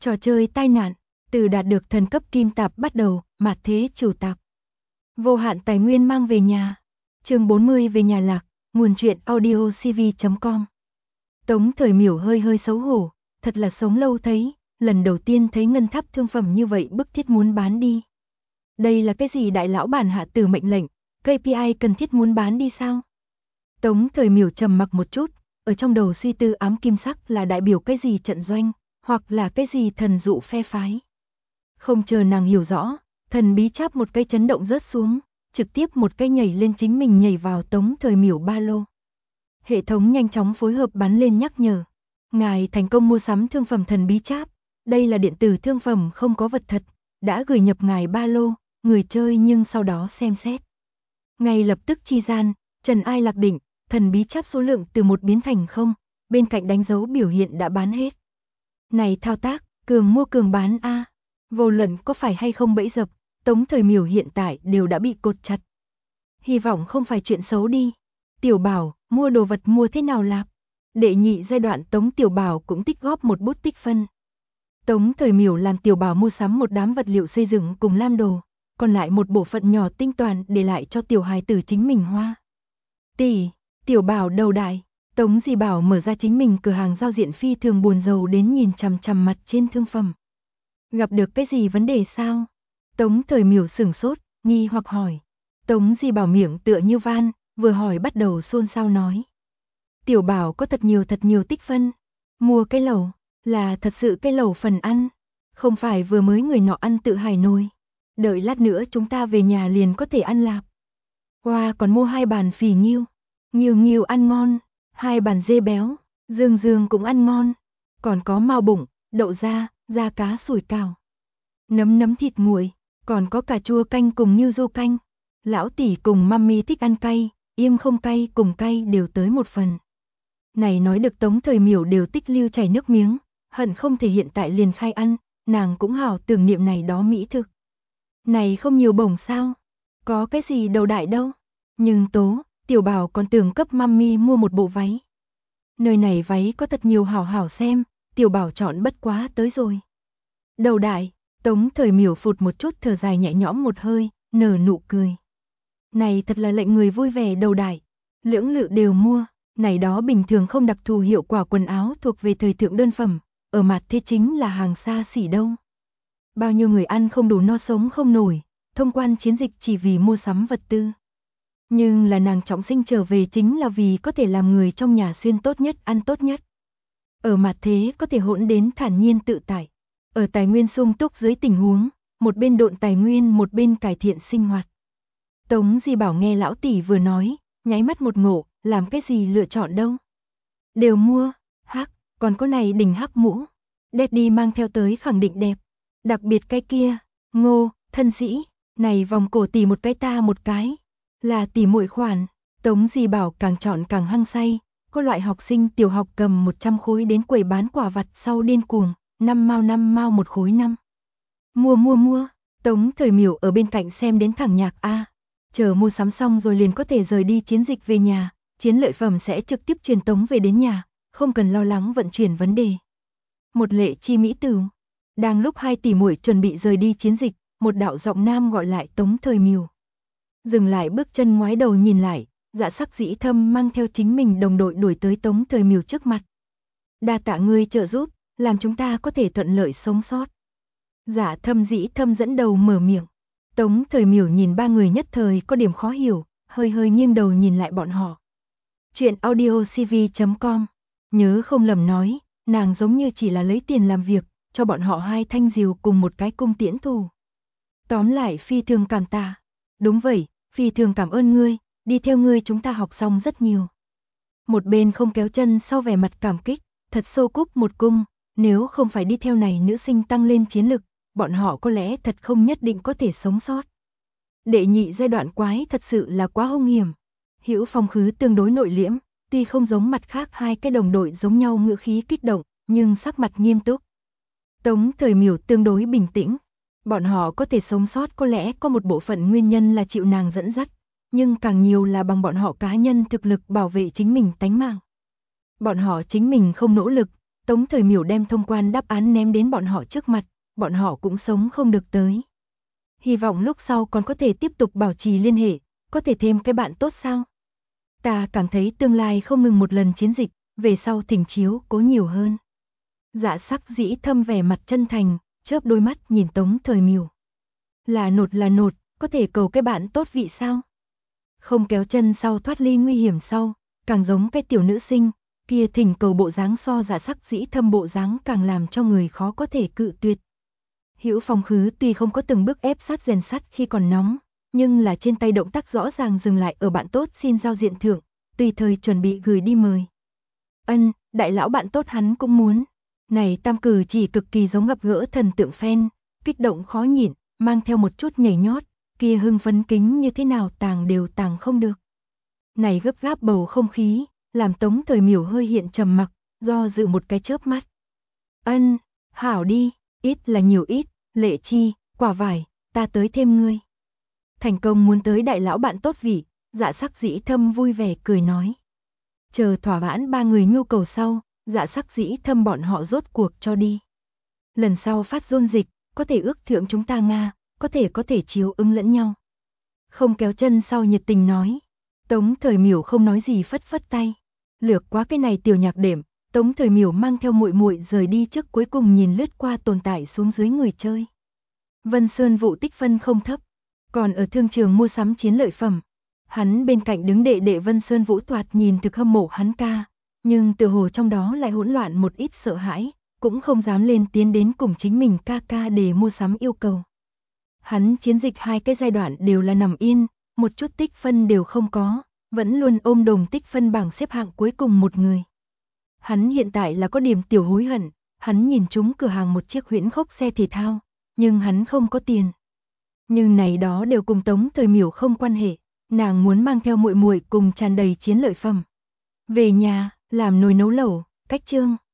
Trò chơi tai nạn, từ đạt được thần cấp kim tạp bắt đầu, mạt thế chủ tạp. Vô hạn tài nguyên mang về nhà. Chương 40 về nhà lạc, nguồn truyện audio cv.com. Tống Thời Miểu hơi xấu hổ, thật là sống lâu thấy, lần đầu tiên thấy ngân tháp thương phẩm như vậy bức thiết muốn bán đi. Đây là cái gì đại lão bản hạ tử mệnh lệnh, KPI cần thiết muốn bán đi sao? Tống Thời Miểu trầm mặc một chút, ở trong đầu suy tư ám kim sắc là đại biểu cái gì trận doanh, hoặc là cái gì thần dụ phe phái. Không chờ nàng hiểu rõ, thần bí cháp một cái chấn động rớt xuống, trực tiếp một cái nhảy lên chính mình nhảy vào Tống Thời Miểu ba lô. Hệ thống nhanh chóng phối hợp bắn lên nhắc nhở. Ngài thành công mua sắm thương phẩm thần bí cháp, đây là điện tử thương phẩm không có vật thật, đã gửi nhập ngài ba lô, người chơi nhưng sau đó xem xét. Ngay lập tức chi gian, Trần Ai Lạc định, thần bí cháp số lượng từ 1 biến thành 0, bên cạnh đánh dấu biểu hiện đã bán hết. Này thao tác, cường mua cường bán a. Vô luận có phải hay không bẫy dập, Tống Thời Miểu hiện tại đều đã bị cột chặt. Hy vọng không phải chuyện xấu đi. Tiểu Bảo, mua đồ vật mua thế nào lạp? Đệ nhị giai đoạn Tống Tiểu Bảo cũng tích góp một bút tích phân. Tống Thời Miểu làm Tiểu Bảo mua sắm một đám vật liệu xây dựng cùng lam đồ, còn lại một bộ phận nhỏ tinh toàn để lại cho tiểu hài tử chính mình hoa. Tỷ, Tiểu Bảo đầu đại, Tống Di Bảo mở ra chính mình cửa hàng giao diện phi thường buồn rầu đến nhìn chằm chằm mặt trên thương phẩm. Gặp được cái gì vấn đề sao? Tống Thời Miểu sửng sốt, nghi hoặc hỏi. Tống Di Bảo miệng tựa như van, vừa hỏi bắt đầu xôn xao nói. Tiểu Bảo có thật nhiều tích phân. Mua cái lẩu, là thật sự cái lẩu phần ăn. Không phải vừa mới người nọ ăn tự hài nồi. Đợi lát nữa chúng ta về nhà liền có thể ăn lạp. Hoa còn mua 2 bàn phì nghiêu. Nghiêu ăn ngon, 2 bàn dê béo, dương cũng ăn ngon. Còn có mao bụng, đậu da cá sủi cảo. Nấm thịt nguội, còn có cà chua canh cùng nghiêu rô canh. Lão tỷ cùng mami thích ăn cay, im không cay cùng cay đều tới một phần. Này nói được Tống Thời Miểu đều tích lưu chảy nước miếng, hận không thể hiện tại liền khai ăn, nàng cũng hảo tưởng niệm này đó mỹ thực. Này không nhiều bổng sao? Có cái gì đầu đại đâu? Nhưng Tiểu Bảo còn tưởng cấp mami mua một bộ váy. Nơi này váy có thật nhiều hảo xem, Tiểu Bảo chọn bất quá tới rồi. Đầu đại, Tống Thời Miểu phụt một chút thở dài nhẹ nhõm một hơi, nở nụ cười. Này thật là lệnh người vui vẻ đầu đại, lưỡng lự đều mua, này đó bình thường không đặc thù hiệu quả quần áo thuộc về thời thượng đơn phẩm, ở mặt thế chính là hàng xa xỉ đâu. Bao nhiêu người ăn không đủ no sống không nổi, thông quan chiến dịch chỉ vì mua sắm vật tư. Nhưng là nàng trọng sinh trở về chính là vì có thể làm người trong nhà xuyên tốt nhất ăn tốt nhất. Ở mặt thế có thể hỗn đến thản nhiên tự tại. Ở tài nguyên sung túc dưới tình huống, một bên độn tài nguyên một bên cải thiện sinh hoạt. Tống Di Bảo nghe lão tỷ vừa nói, nháy mắt một ngộ, làm cái gì lựa chọn đâu. Đều mua, hắc, còn có này đỉnh hắc mũ. Daddy mang theo tới khẳng định đẹp. Đặc biệt cái kia, Ngô, thân sĩ, này vòng cổ tỷ một cái ta một cái. Là tỷ muội khoản, Tống Di Bảo càng chọn càng hăng say. Có loại học sinh tiểu học cầm 100 khối đến quầy bán quả vặt sau điên cuồng, 5 mao 1 khối 5. Mua, Tống Thời Miểu ở bên cạnh xem đến thẳng nhạc a. Chờ mua sắm xong rồi liền có thể rời đi chiến dịch về nhà, chiến lợi phẩm sẽ trực tiếp truyền tống về đến nhà, không cần lo lắng vận chuyển vấn đề. Một lệ chi mỹ tử. Đang lúc 2 tỷ muội chuẩn bị rời đi chiến dịch, một đạo giọng nam gọi lại Tống Thời Miểu. Dừng lại bước chân ngoái đầu nhìn lại, Dạ Sắc Dĩ Thâm mang theo chính mình đồng đội đuổi tới Tống Thời Miểu trước mặt. Đa tạ ngươi trợ giúp, làm chúng ta có thể thuận lợi sống sót. Dạ Dĩ Thâm dẫn đầu mở miệng. Tống Thời Miểu nhìn 3 người nhất thời có điểm khó hiểu, hơi nghiêng đầu nhìn lại bọn họ. Chuyện audio cv.com. Nhớ không lầm nói, nàng giống như chỉ là lấy tiền làm việc, cho bọn họ 2 thanh diều cùng một cái cung tiễn thù. Tóm lại phi thường cảm tạ. Đúng vậy, phi thường cảm ơn ngươi, đi theo ngươi chúng ta học xong rất nhiều. Một bên không kéo chân sau vẻ mặt cảm kích, thật sâu cúp một cung, nếu không phải đi theo này nữ sinh tăng lên chiến lực, bọn họ có lẽ thật không nhất định có thể sống sót. Đệ nhị giai đoạn quái thật sự là quá hung hiểm. Hữu Phong Khứ tương đối nội liễm, tuy không giống mặt khác 2 cái đồng đội giống nhau ngữ khí kích động, nhưng sắc mặt nghiêm túc. Tống Thời Miểu tương đối bình tĩnh. Bọn họ có thể sống sót có lẽ có một bộ phận nguyên nhân là chịu nàng dẫn dắt, nhưng càng nhiều là bằng bọn họ cá nhân thực lực bảo vệ chính mình tánh mạng. Bọn họ chính mình không nỗ lực, Tống Thời Miểu đem thông quan đáp án ném đến bọn họ trước mặt, bọn họ cũng sống không được tới. Hy vọng lúc sau còn có thể tiếp tục bảo trì liên hệ, có thể thêm cái bạn tốt sao? Ta cảm thấy tương lai không ngừng một lần chiến dịch, về sau thỉnh chiếu cố nhiều hơn. Dạ Sắc Dĩ Thâm vẻ mặt chân thành, chớp đôi mắt nhìn Tống Thời Miểu. Là nột, có thể cầu cái bạn tốt vị sao? Không kéo chân sau thoát ly nguy hiểm sau, càng giống cái tiểu nữ sinh, kia thỉnh cầu bộ dáng so Dạ Sắc Dĩ Thâm bộ dáng càng làm cho người khó có thể cự tuyệt. Hữu Phong Khứ tuy không có từng bước ép sát rèn sắt khi còn nóng, nhưng là trên tay động tác rõ ràng dừng lại ở bạn tốt xin giao diện thượng, tùy thời chuẩn bị gửi đi mời. Ân, đại lão bạn tốt hắn cũng muốn. Này tam cử chỉ cực kỳ giống gặp gỡ thần tượng fan, kích động khó nhịn, mang theo một chút nhảy nhót, kia hưng phấn kính như thế nào tàng đều tàng không được. Này gấp gáp bầu không khí, làm Tống Thời Miểu hơi hiện trầm mặc, do dự một cái chớp mắt. Ân, hảo đi, ít là nhiều ít, Lệ Chi, Quả Vải, ta tới thêm ngươi. Thành công muốn tới đại lão bạn tốt vị, Dạ Sắc Dĩ Thâm vui vẻ cười nói. Chờ thỏa mãn ba người nhu cầu sau, Dạ Sắc Dĩ Thâm bọn họ rốt cuộc cho đi. Lần sau phát dôn dịch, có thể ước thượng chúng ta Nga, có thể chiếu ứng lẫn nhau. Không kéo chân sau nhiệt tình nói. Tống Thời Miểu không nói gì phất phất tay. Lược quá cái này tiểu nhạc đệm, Tống Thời Miểu mang theo muội muội rời đi trước cuối cùng nhìn lướt qua tồn tại xuống dưới người chơi. Vân Sơn Vũ tích phân không thấp, còn ở thương trường mua sắm chiến lợi phẩm. Hắn bên cạnh đứng đệ đệ Vân Sơn Vũ thoạt nhìn thực hâm mộ hắn ca, nhưng tựa hồ trong đó lại hỗn loạn một ít sợ hãi, cũng không dám lên tiến đến cùng chính mình ca ca để mua sắm yêu cầu. Hắn chiến dịch 2 cái giai đoạn đều là nằm yên, một chút tích phân đều không có, vẫn luôn ôm đồm tích phân bảng xếp hạng cuối cùng một người. Hắn hiện tại là có điểm tiểu hối hận, hắn nhìn trúng cửa hàng một chiếc huyễn khốc xe thể thao, nhưng hắn không có tiền. Nhưng này đó đều cùng Tống Thời Miểu không quan hệ, nàng muốn mang theo muội muội cùng tràn đầy chiến lợi phẩm. Về nhà, làm nồi nấu lẩu, cách chương.